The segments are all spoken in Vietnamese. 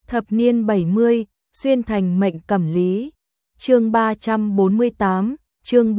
Thập niên 70, xuyên thành mệnh cẩm lý. Chương 348, chương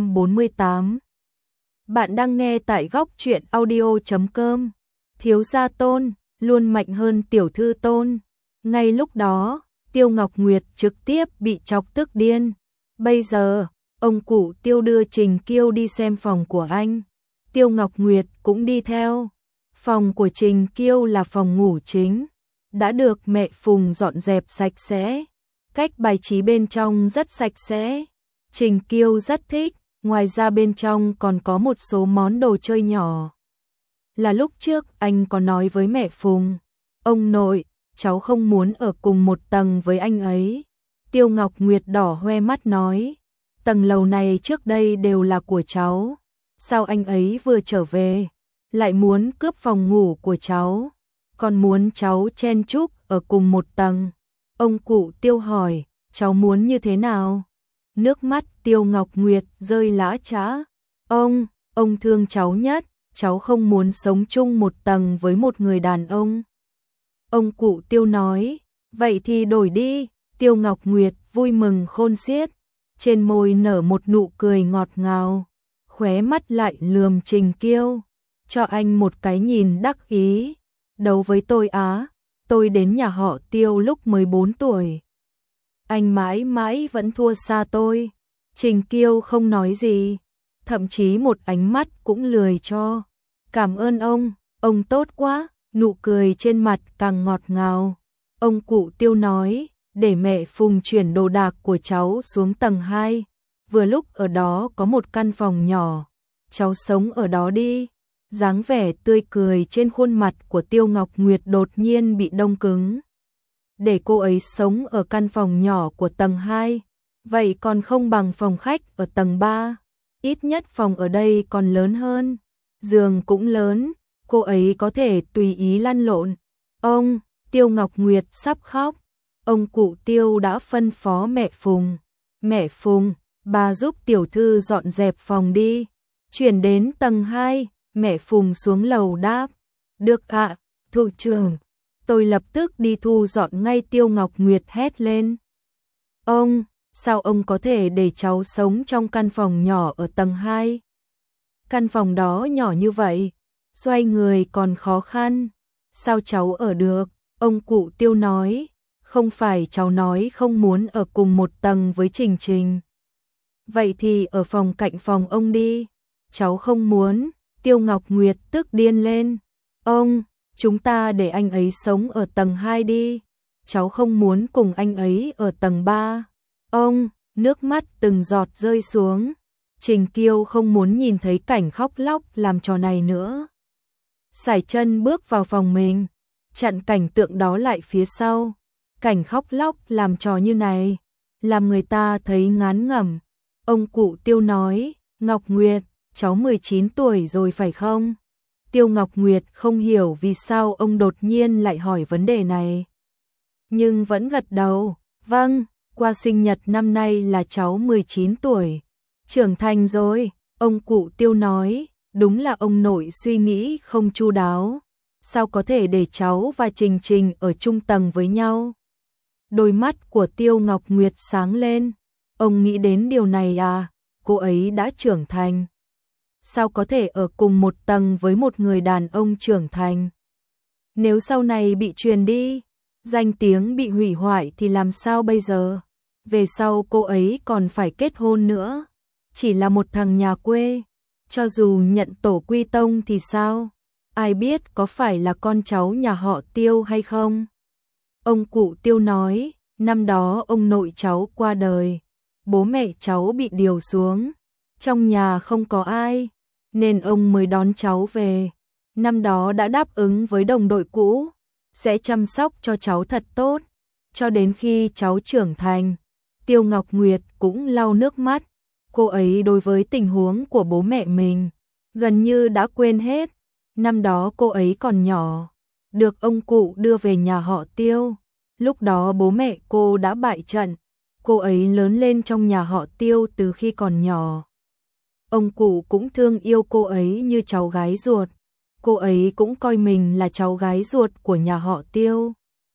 348. Bạn đang nghe tại góc truyện audio.com. Thiếu gia Tôn luôn mạnh hơn tiểu thư Tôn. Ngay lúc đó, Tiêu Ngọc Nguyệt trực tiếp bị chọc tức điên. Bây giờ, ông cụ Tiêu đưa Trình Kiêu đi xem phòng của anh. Tiêu Ngọc Nguyệt cũng đi theo. Phòng của Trình Kiêu là phòng ngủ chính, đã được mẹ Phùng dọn dẹp sạch sẽ. Cách bài trí bên trong rất sạch sẽ. Trình Kiêu rất thích, ngoài ra bên trong còn có một số món đồ chơi nhỏ. Là lúc trước anh có nói với mẹ Phùng, ông nội, cháu không muốn ở cùng một tầng với anh ấy. Tiêu Ngọc Nguyệt đỏ hoe mắt nói, tầng lầu này trước đây đều là của cháu. Sao anh ấy vừa trở về, lại muốn cướp phòng ngủ của cháu, còn muốn cháu chen chúc ở cùng một tầng. Ông cụ Tiêu hỏi, cháu muốn như thế nào? Nước mắt Tiêu Ngọc Nguyệt rơi lã chã. Ông thương cháu nhất, cháu không muốn sống chung một tầng với một người đàn ông. Ông cụ Tiêu nói, vậy thì đổi đi. Tiêu Ngọc Nguyệt vui mừng khôn xiết, trên môi nở một nụ cười ngọt ngào, khóe mắt lại lườm Trình Kiêu, cho anh một cái nhìn đắc ý. Đấu với tôi á, tôi đến nhà họ Tiêu lúc 14 tuổi. Anh mãi mãi vẫn thua xa tôi. Trình Kiêu không nói gì, thậm chí một ánh mắt cũng lười cho. Cảm ơn ông tốt quá, nụ cười trên mặt càng ngọt ngào. Ông cụ Tiêu nói, để mẹ Phùng chuyển đồ đạc của cháu xuống tầng 2. Vừa lúc ở đó có một căn phòng nhỏ, cháu sống ở đó đi. Dáng vẻ tươi cười trên khuôn mặt của Tiêu Ngọc Nguyệt đột nhiên bị đông cứng. Để cô ấy sống ở căn phòng nhỏ của tầng 2, vậy còn không bằng phòng khách ở tầng 3. Ít nhất phòng ở đây còn lớn hơn, giường cũng lớn, cô ấy có thể tùy ý lăn lộn. Tiêu Ngọc Nguyệt sắp khóc. Ông cụ Tiêu đã phân phó mẹ Phùng, mẹ Phùng, bà giúp tiểu thư dọn dẹp phòng đi, chuyển đến tầng 2. Mẹ Phùng xuống lầu đáp, được ạ, thủ trưởng. Tôi lập tức đi thu dọn ngay. Tiêu Ngọc Nguyệt hét lên. Sao ông có thể để cháu sống trong căn phòng nhỏ ở tầng 2? Căn phòng đó nhỏ như vậy, xoay người còn khó khăn, sao cháu ở được? Ông cụ Tiêu nói, không phải cháu nói không muốn ở cùng một tầng với Trình Trình. Vậy thì ở phòng cạnh phòng ông đi. Cháu không muốn. Tiêu Ngọc Nguyệt tức điên lên. Chúng ta để anh ấy sống ở tầng 2 đi. Cháu không muốn cùng anh ấy ở tầng 3. Nước mắt từng giọt rơi xuống. Trình Kiêu không muốn nhìn thấy cảnh khóc lóc làm trò này nữa. Sải chân bước vào phòng mình, chặn cảnh tượng đó lại phía sau. Cảnh khóc lóc làm trò như này, làm người ta thấy ngán ngẩm. Ông cụ Tiêu nói, Ngọc Nguyệt, cháu 19 tuổi rồi phải không? Tiêu Ngọc Nguyệt không hiểu vì sao ông đột nhiên lại hỏi vấn đề này, nhưng vẫn gật đầu, vâng, qua sinh nhật năm nay là cháu 19 tuổi. Trưởng thành rồi. Ông cụ Tiêu nói, đúng là ông nội suy nghĩ không chu đáo. Sao có thể để cháu và Trình Trình ở chung tầng với nhau? Đôi mắt của Tiêu Ngọc Nguyệt sáng lên. Ông nghĩ đến điều này à? Cô ấy đã trưởng thành, sao có thể ở cùng một tầng với một người đàn ông trưởng thành? Nếu sau này bị truyền đi, danh tiếng bị hủy hoại thì làm sao bây giờ? Về sau cô ấy còn phải kết hôn nữa, chỉ là một thằng nhà quê, cho dù nhận tổ quy tông thì sao? Ai biết có phải là con cháu nhà họ Tiêu hay không? Ông cụ Tiêu nói, năm đó ông nội cháu qua đời, bố mẹ cháu bị điều xuống, trong nhà không có ai, nên ông mới đón cháu về. Năm đó đã đáp ứng với đồng đội cũ, sẽ chăm sóc cho cháu thật tốt, cho đến khi cháu trưởng thành. Tiêu Ngọc Nguyệt cũng lau nước mắt, cô ấy đối với tình huống của bố mẹ mình gần như đã quên hết. Năm đó cô ấy còn nhỏ, được ông cụ đưa về nhà họ Tiêu, lúc đó bố mẹ cô đã bại trận, cô ấy lớn lên trong nhà họ Tiêu từ khi còn nhỏ. Ông cụ cũng thương yêu cô ấy như cháu gái ruột, cô ấy cũng coi mình là cháu gái ruột của nhà họ Tiêu.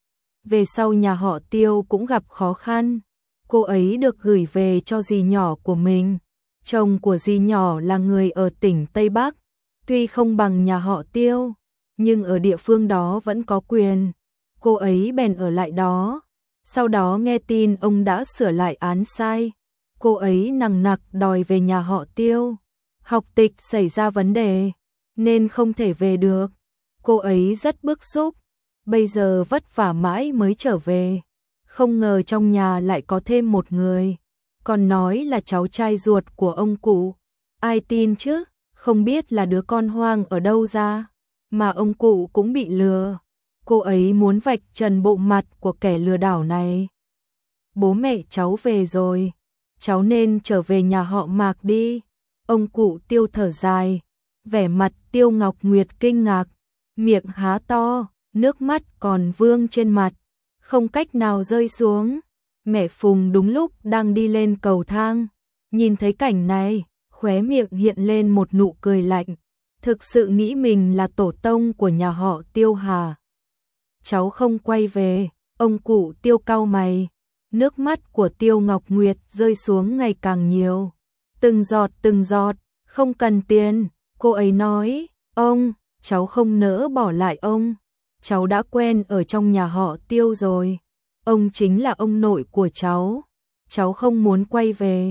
về sau nhà họ Tiêu cũng gặp khó khăn. Cô ấy được gửi về cho dì nhỏ của mình. Chồng của dì nhỏ là người ở tỉnh Tây Bắc, tuy không bằng nhà họ Tiêu, nhưng ở địa phương đó vẫn có quyền. Cô ấy bèn ở lại đó. Sau đó nghe tin ông đã sửa lại án sai, cô ấy nằng nặc đòi về nhà họ Tiêu. Học tịch xảy ra vấn đề, nên không thể về được. Cô ấy rất bức xúc, bây giờ vất vả mãi mới trở về. Không ngờ trong nhà lại có thêm một người, còn nói là cháu trai ruột của ông cụ. Ai tin chứ, không biết là đứa con hoang ở đâu ra, mà ông cụ cũng bị lừa. Cô ấy muốn vạch trần bộ mặt của kẻ lừa đảo này. Bố mẹ cháu về rồi, cháu nên trở về nhà họ Mạc đi. Ông cụ Tiêu thở dài, vẻ mặt Tiêu Ngọc Nguyệt kinh ngạc, miệng há to, nước mắt còn vương trên mặt, không cách nào rơi xuống. Mẹ Phùng đúng lúc đang đi lên cầu thang, nhìn thấy cảnh này, khóe miệng hiện lên một nụ cười lạnh, thực sự nghĩ mình là tổ tông của nhà họ Tiêu hà. Cháu không quay về, ông cụ Tiêu cau mày, nước mắt của Tiêu Ngọc Nguyệt rơi xuống ngày càng nhiều. Từng giọt, không cần tiền, cô ấy nói, ông, cháu không nỡ bỏ lại ông, cháu đã quen ở trong nhà họ Tiêu rồi, ông chính là ông nội của cháu không muốn quay về.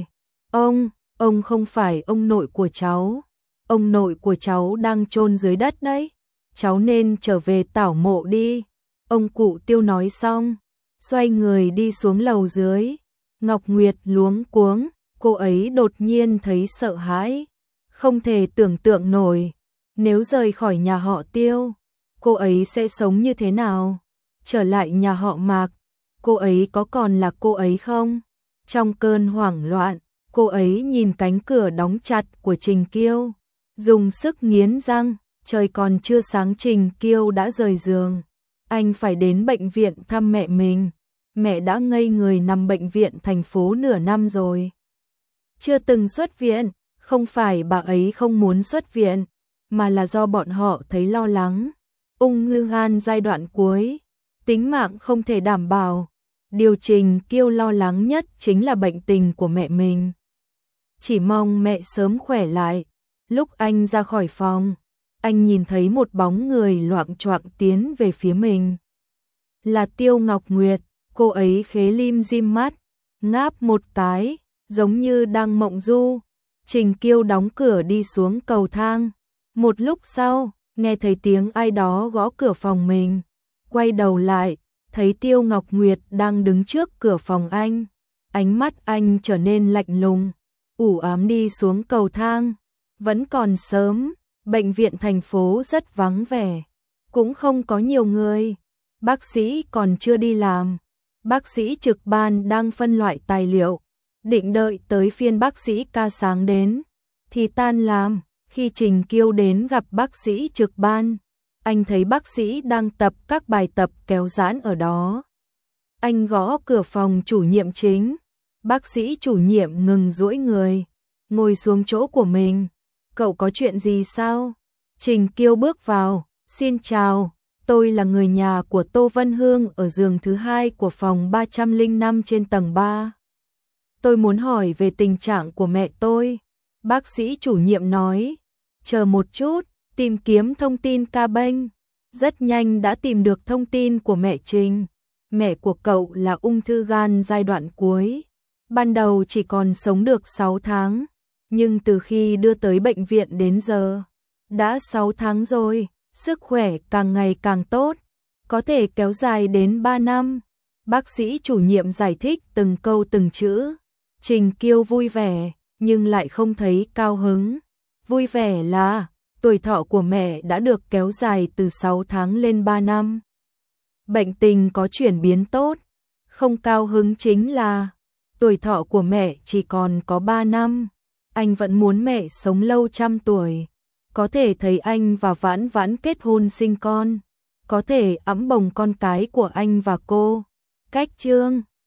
Ông không phải ông nội của cháu, ông nội của cháu đang chôn dưới đất đấy, cháu nên trở về tảo mộ đi. Ông cụ Tiêu nói xong, xoay người đi xuống lầu dưới. Ngọc Nguyệt luống cuống, cô ấy đột nhiên thấy sợ hãi, không thể tưởng tượng nổi, nếu rời khỏi nhà họ Tiêu, cô ấy sẽ sống như thế nào? Trở lại nhà họ Mạc, cô ấy có còn là cô ấy không? Trong cơn hoảng loạn, cô ấy nhìn cánh cửa đóng chặt của Trình Kiêu, dùng sức nghiến răng, trời còn chưa sáng Trình Kiêu đã rời giường. Anh phải đến bệnh viện thăm mẹ mình, mẹ đã ngây người nằm bệnh viện thành phố nửa năm rồi. Chưa từng xuất viện, không phải bà ấy không muốn xuất viện, mà là do bọn họ thấy lo lắng. Ung thư gan giai đoạn cuối, tính mạng không thể đảm bảo. Điều Trình Kiêu lo lắng nhất chính là bệnh tình của mẹ mình. Chỉ mong mẹ sớm khỏe lại. Lúc anh ra khỏi phòng, anh nhìn thấy một bóng người loạng choạng tiến về phía mình. Là Tiêu Ngọc Nguyệt, cô ấy khế lim dim mắt, ngáp một cái, giống như đang mộng du. Trình Kiêu đóng cửa đi xuống cầu thang. Một lúc sau, nghe thấy tiếng ai đó gõ cửa phòng mình. Quay đầu lại, thấy Tiêu Ngọc Nguyệt đang đứng trước cửa phòng anh. Ánh mắt anh trở nên lạnh lùng, u ám đi xuống cầu thang. Vẫn còn sớm, bệnh viện thành phố rất vắng vẻ, cũng không có nhiều người. Bác sĩ còn chưa đi làm, bác sĩ trực ban đang phân loại tài liệu, định đợi tới phiên bác sĩ ca sáng đến thì tan làm. Khi Trình Kiêu đến gặp bác sĩ trực ban, anh thấy bác sĩ đang tập các bài tập kéo giãn ở đó. Anh gõ cửa phòng chủ nhiệm Chính, bác sĩ chủ nhiệm ngừng duỗi người, ngồi xuống chỗ của mình. Cậu có chuyện gì sao? Trình Kiêu bước vào, xin chào, tôi là người nhà của Tô Vân Hương ở giường thứ 2 của phòng 305 trên tầng 3. Tôi muốn hỏi về tình trạng của mẹ tôi. Bác sĩ chủ nhiệm nói, chờ một chút, tìm kiếm thông tin ca bênh. Rất nhanh đã tìm được thông tin của mẹ Trình. Mẹ của cậu là ung thư gan giai đoạn cuối. Ban đầu chỉ còn sống được 6 tháng, nhưng từ khi đưa tới bệnh viện đến giờ, đã 6 tháng rồi, sức khỏe càng ngày càng tốt, có thể kéo dài đến 3 năm. Bác sĩ chủ nhiệm giải thích từng câu từng chữ. Trình Kiêu vui vẻ, nhưng lại không thấy cao hứng. Vui vẻ là tuổi thọ của mẹ đã được kéo dài từ 6 tháng lên 3 năm. Bệnh tình có chuyển biến tốt. Không cao hứng chính là tuổi thọ của mẹ chỉ còn có 3 năm. Anh vẫn muốn mẹ sống lâu trăm tuổi. Có thể thấy anh và Vãn Vãn kết hôn sinh con. Có thể ẵm bồng con cái của anh và cô. Cách chương